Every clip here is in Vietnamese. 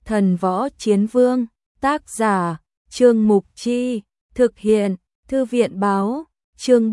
Thần Võ Chiến Vương, tác giả, Trương Mục Chi, thực hiện, Thư viện báo, chương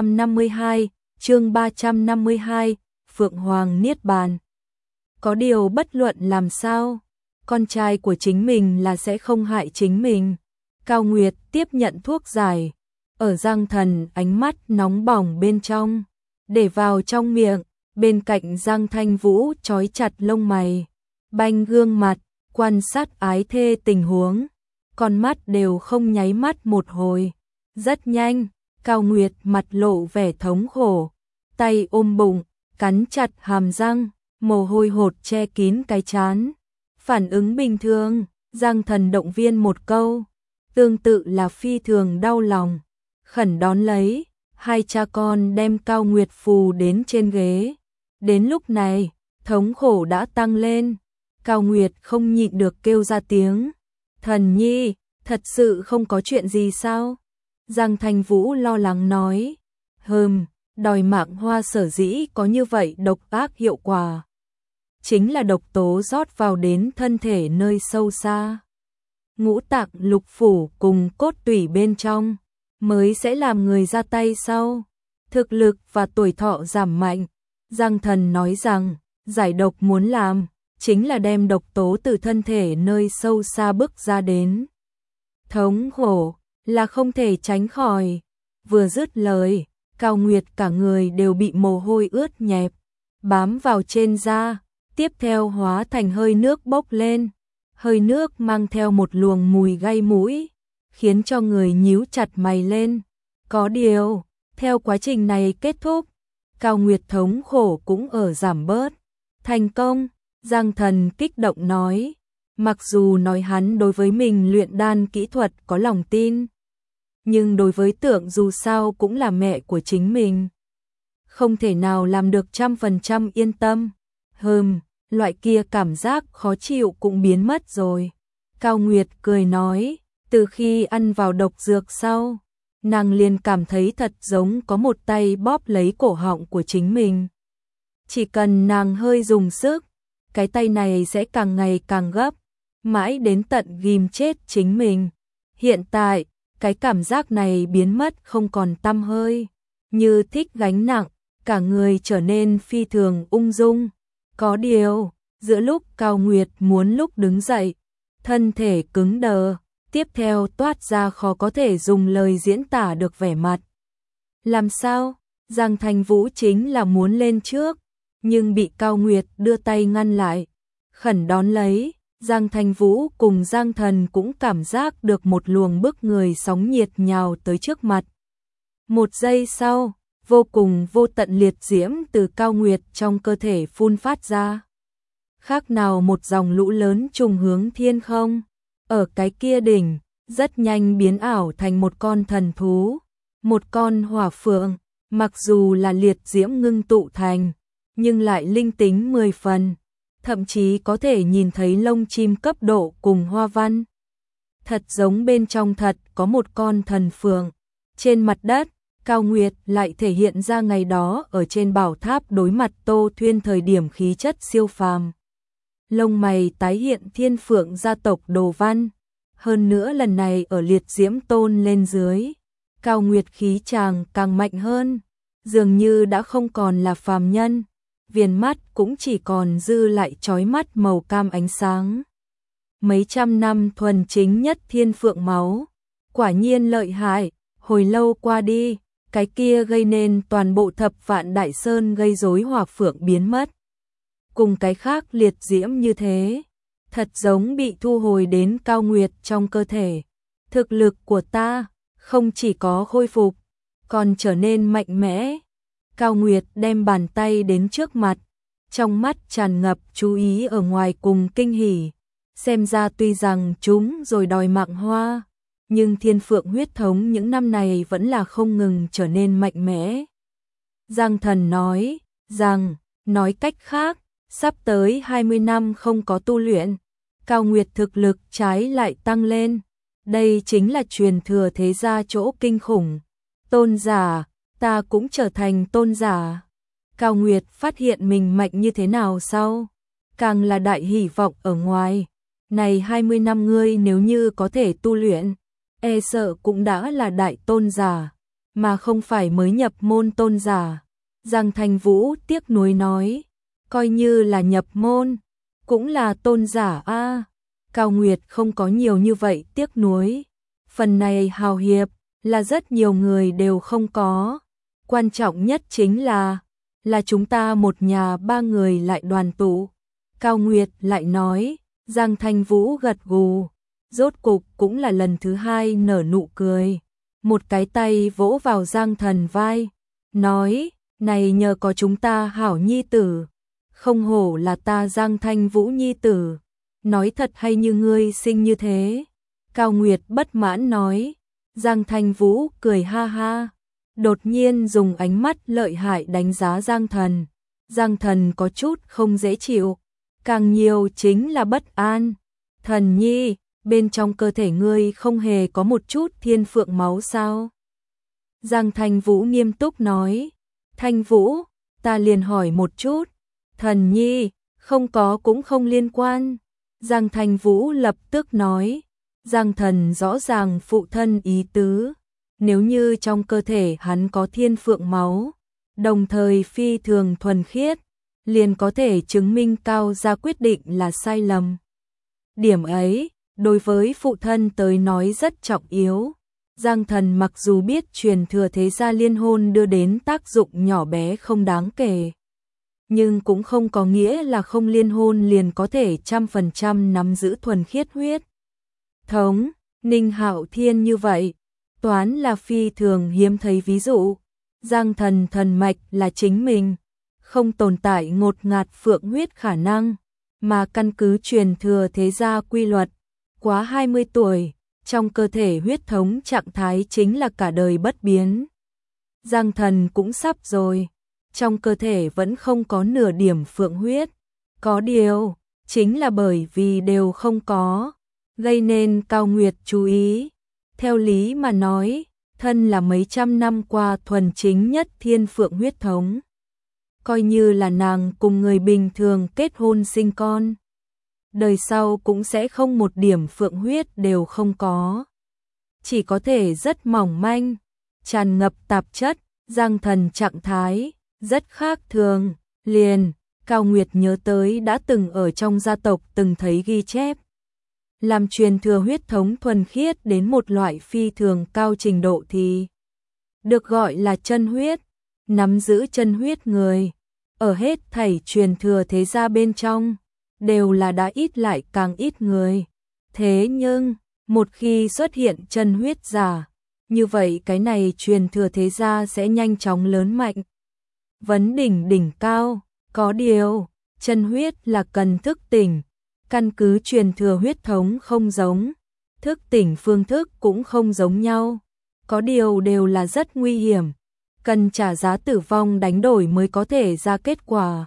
352, Phượng Hoàng Niết Bàn. Có điều bất luận làm sao, con trai của chính mình là sẽ không hại chính mình. Cao Nguyệt tiếp nhận thuốc giải, ở Giang Thần ánh mắt nóng bỏng bên trong, để vào trong miệng, bên cạnh Giang Thanh Vũ trói chặt lông mày, banh gương mặt, quan sát ái thê tình huống, con mắt đều không nháy mắt một hồi. Rất nhanh, Cao Nguyệt mặt lộ vẻ thống khổ, tay ôm bụng, cắn chặt hàm răng, mồ hôi hột che kín cái trán. Phản ứng bình thường, Giang Thần động viên một câu, tương tự là phi thường đau lòng, khẩn đón lấy, hai cha con đem Cao Nguyệt phù đến trên ghế. Đến lúc này, thống khổ đã tăng lên, Cao Nguyệt không nhịn được kêu ra tiếng, Thần Nhi, thật sự không có chuyện gì sao? Giang Thanh Vũ lo lắng nói, đòi mạng hoa sở dĩ có như vậy độc ác hiệu quả. Chính là độc tố rót vào đến thân thể nơi sâu xa. Ngũ tạng lục phủ cùng cốt tủy bên trong, mới sẽ làm người ra tay sau. Thực lực và tuổi thọ giảm mạnh. Giang Thần nói rằng, giải độc muốn làm, chính là đem độc tố từ thân thể nơi sâu xa bức ra đến. Thống khổ là không thể tránh khỏi. Vừa dứt lời, Cao Nguyệt cả người đều bị mồ hôi ướt nhẹp, bám vào trên da, tiếp theo hóa thành hơi nước bốc lên. Hơi nước mang theo một luồng mùi gây mũi, khiến cho người nhíu chặt mày lên. Có điều, theo quá trình này kết thúc, Cao Nguyệt thống khổ cũng ở giảm bớt. Thành công, Giang Thần kích động nói. Mặc dù nói hắn đối với mình luyện đan kỹ thuật có lòng tin, nhưng đối với Tưởng dù sao cũng là mẹ của chính mình, không thể nào làm được 100% yên tâm. Loại kia cảm giác khó chịu cũng biến mất rồi. Cao Nguyệt cười nói, từ khi ăn vào độc dược sau, nàng liền cảm thấy thật giống có một tay bóp lấy cổ họng của chính mình. Chỉ cần nàng hơi dùng sức, cái tay này sẽ càng ngày càng gấp, mãi đến tận ghim chết chính mình. Hiện tại, cái cảm giác này biến mất không còn tăm hơi, như thích gánh nặng, cả người trở nên phi thường ung dung. Có điều, giữa lúc Cao Nguyệt muốn lúc đứng dậy, thân thể cứng đờ, tiếp theo toát ra khó có thể dùng lời diễn tả được vẻ mặt. Làm sao? Giang Thanh Vũ chính là muốn lên trước, nhưng bị Cao Nguyệt đưa tay ngăn lại. Khẩn đón lấy, Giang Thanh Vũ cùng Giang Thần cũng cảm giác được một luồng bức người sóng nhiệt nhào tới trước mặt. Một giây sau, vô cùng vô tận liệt diễm từ Cao Nguyệt trong cơ thể phun phát ra. Khác nào một dòng lũ lớn trùng hướng thiên không. Ở cái kia đỉnh, rất nhanh biến ảo thành một con thần thú, một con hỏa phượng, mặc dù là liệt diễm ngưng tụ thành, nhưng lại linh tính 10 phần, thậm chí có thể nhìn thấy lông chim cấp độ cùng hoa văn. Thật giống bên trong thật có một con thần phượng. Trên mặt đất, Cao Nguyệt lại thể hiện ra ngày đó ở trên bảo tháp đối mặt Tô Thuyên thời điểm khí chất siêu phàm. Lông mày tái hiện thiên phượng gia tộc đồ văn. Hơn nữa lần này ở liệt diễm tôn lên dưới, Cao Nguyệt khí chàng càng mạnh hơn, dường như đã không còn là phàm nhân, viền mắt cũng chỉ còn dư lại chói mắt màu cam ánh sáng. Mấy trăm năm thuần chính nhất thiên phượng máu, quả nhiên lợi hại. Hồi lâu qua đi, cái kia gây nên toàn bộ thập vạn đại sơn gây rối hỏa phượng biến mất. Cùng cái khác liệt diễm như thế, thật giống bị thu hồi đến Cao Nguyệt trong cơ thể. Thực lực của ta không chỉ có khôi phục, còn trở nên mạnh mẽ. Cao Nguyệt đem bàn tay đến trước mặt, trong mắt tràn ngập chú ý ở ngoài cùng kinh hỉ. Xem ra tuy rằng chúng rồi đòi mạng hoa, nhưng thiên phượng huyết thống những năm này vẫn là không ngừng trở nên mạnh mẽ. Giang Thần nói rằng, nói cách khác, sắp tới 20 năm không có tu luyện, Cao Nguyệt thực lực trái lại tăng lên. Đây chính là truyền thừa thế gia chỗ kinh khủng. Tôn giả, ta cũng trở thành tôn giả. Cao Nguyệt phát hiện mình mạnh như thế nào sau, càng là đại hy vọng ở ngoài. này 20 năm ngươi nếu như có thể tu luyện, e sợ cũng đã là đại tôn giả, mà không phải mới nhập môn tôn giả. Giang Thành Vũ tiếc nuối nói, coi như là nhập môn, cũng là tôn giả a. Cao Nguyệt không có nhiều như vậy tiếc nuối. Phần này hào hiệp là rất nhiều người đều không có. Quan trọng nhất chính là chúng ta một nhà ba người lại đoàn tụ. Cao Nguyệt lại nói, Giang Thành Vũ gật gù, rốt cục cũng là lần thứ hai nở nụ cười. Một cái tay vỗ vào Giang Thần vai, nói, này nhờ có chúng ta hảo nhi tử, không hổ là ta Giang Thành Vũ nhi tử, nói thật hay như ngươi sinh như thế. Cao Nguyệt bất mãn nói, Giang Thành Vũ cười ha ha, đột nhiên dùng ánh mắt lợi hại đánh giá Giang Thần. Giang Thần có chút không dễ chịu, càng nhiều chính là bất an. Thần nhi, bên trong cơ thể ngươi không hề có một chút thiên phượng máu sao? Giang Thành Vũ nghiêm túc nói, Thành Vũ, ta liền hỏi một chút, thần nhi, không có cũng không liên quan. Giang Thành Vũ lập tức nói, Giang Thần rõ ràng phụ thân ý tứ, nếu như trong cơ thể hắn có thiên phượng máu, đồng thời phi thường thuần khiết, liền có thể chứng minh Cao gia quyết định là sai lầm. Điểm ấy, đối với phụ thân tới nói rất trọng yếu. Giang Thần mặc dù biết truyền thừa thế gia liên hôn đưa đến tác dụng nhỏ bé không đáng kể, nhưng cũng không có nghĩa là không liên hôn liền có thể 100% nắm giữ thuần khiết huyết thống. Ninh Hạo Thiên như vậy, toán là phi thường hiếm thấy ví dụ. Giang Thần thần mạch là chính mình, không tồn tại ngột ngạt phượng huyết khả năng, mà căn cứ truyền thừa thế gia quy luật, quá 20 tuổi, trong cơ thể huyết thống trạng thái chính là cả đời bất biến. Giang Thần cũng sắp rồi, trong cơ thể vẫn không có nửa điểm phượng huyết, có điều, chính là bởi vì đều không có, gây nên Cao Nguyệt chú ý. Theo lý mà nói, thân là mấy trăm năm qua thuần chính nhất thiên phượng huyết thống, coi như là nàng cùng người bình thường kết hôn sinh con, đời sau cũng sẽ không một điểm phượng huyết đều không có, chỉ có thể rất mỏng manh, tràn ngập tạp chất. Giang Thần trạng thái rất khác thường, liền Cao Nguyệt nhớ tới đã từng ở trong gia tộc từng thấy ghi chép, làm truyền thừa huyết thống thuần khiết đến một loại phi thường cao trình độ thì được gọi là chân huyết. Nắm giữ chân huyết người, ở hết thảy truyền thừa thế gia bên trong, đều là đã ít lại càng ít người. Thế nhưng, một khi xuất hiện chân huyết giả, như vậy cái này truyền thừa thế gia sẽ nhanh chóng lớn mạnh, vấn đỉnh đỉnh cao. Có điều, chân huyết là cần thức tỉnh, căn cứ truyền thừa huyết thống không giống, thức tỉnh phương thức cũng không giống nhau, có điều đều là rất nguy hiểm, cần trả giá tử vong đánh đổi mới có thể ra kết quả.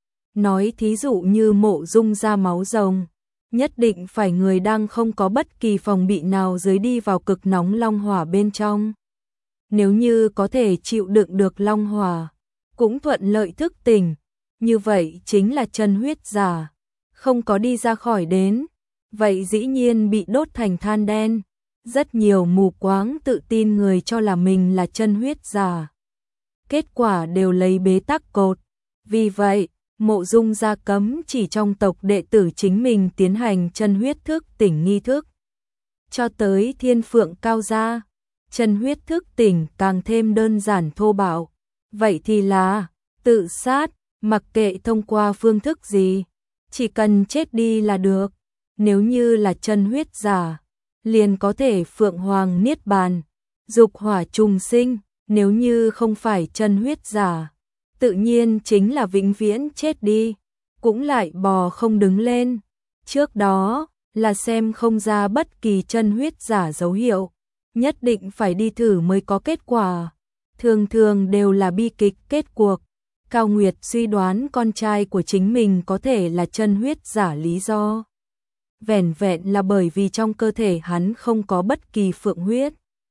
Nói thí dụ như Mộ Dung ra máu rồng, nhất định phải người đang không có bất kỳ phòng bị nào dưới đi vào cực nóng long hỏa bên trong. Nếu như có thể chịu đựng được long hỏa, cũng thuận lợi thức tỉnh, như vậy chính là chân huyết giả. Không có đi ra khỏi đến, vậy dĩ nhiên bị đốt thành than đen. Rất nhiều mù quáng tự tin người cho là mình là chân huyết giả, kết quả đều lấy bế tắc cột. Vì vậy, Mộ Dung gia cấm chỉ trong tộc đệ tử chính mình tiến hành chân huyết thức tỉnh nghi thức. Cho tới Thiên Phượng Cao gia, chân huyết thức tỉnh càng thêm đơn giản thô bạo. Vậy thì là tự sát, mặc kệ thông qua phương thức gì, chỉ cần chết đi là được. Nếu như là chân huyết giả, liền có thể phượng hoàng niết bàn, dục hỏa trùng sinh. Nếu như không phải chân huyết giả, tự nhiên chính là vĩnh viễn chết đi, cũng lại bò không đứng lên. Trước đó là xem không ra bất kỳ chân huyết giả dấu hiệu, nhất định phải đi thử mới có kết quả. Thường thường đều là bi kịch kết cuộc. Cao Nguyệt suy đoán con trai của chính mình có thể là chân huyết giả lý do vẻn vẹn là bởi vì trong cơ thể hắn không có bất kỳ phượng huyết.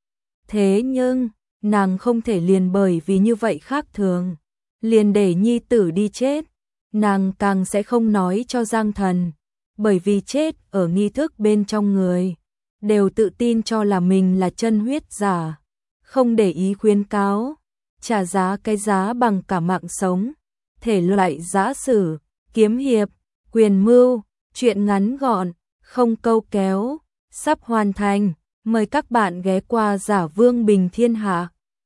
Thế nhưng, nàng không thể liền bởi vì như vậy khác thường, liền để nhi tử đi chết. Nàng càng sẽ không nói cho Giang Thần, bởi vì chết ở nghi thức bên trong người, đều tự tin cho là mình là chân huyết giả, không để ý khuyến cáo, trả giá cái giá bằng cả mạng sống, thể loại giã sử, kiếm hiệp, quyền mưu, truyện ngắn gọn, không câu kéo, sắp hoàn thành, mời các bạn ghé qua Giả Vương Bình Thiên Hạ.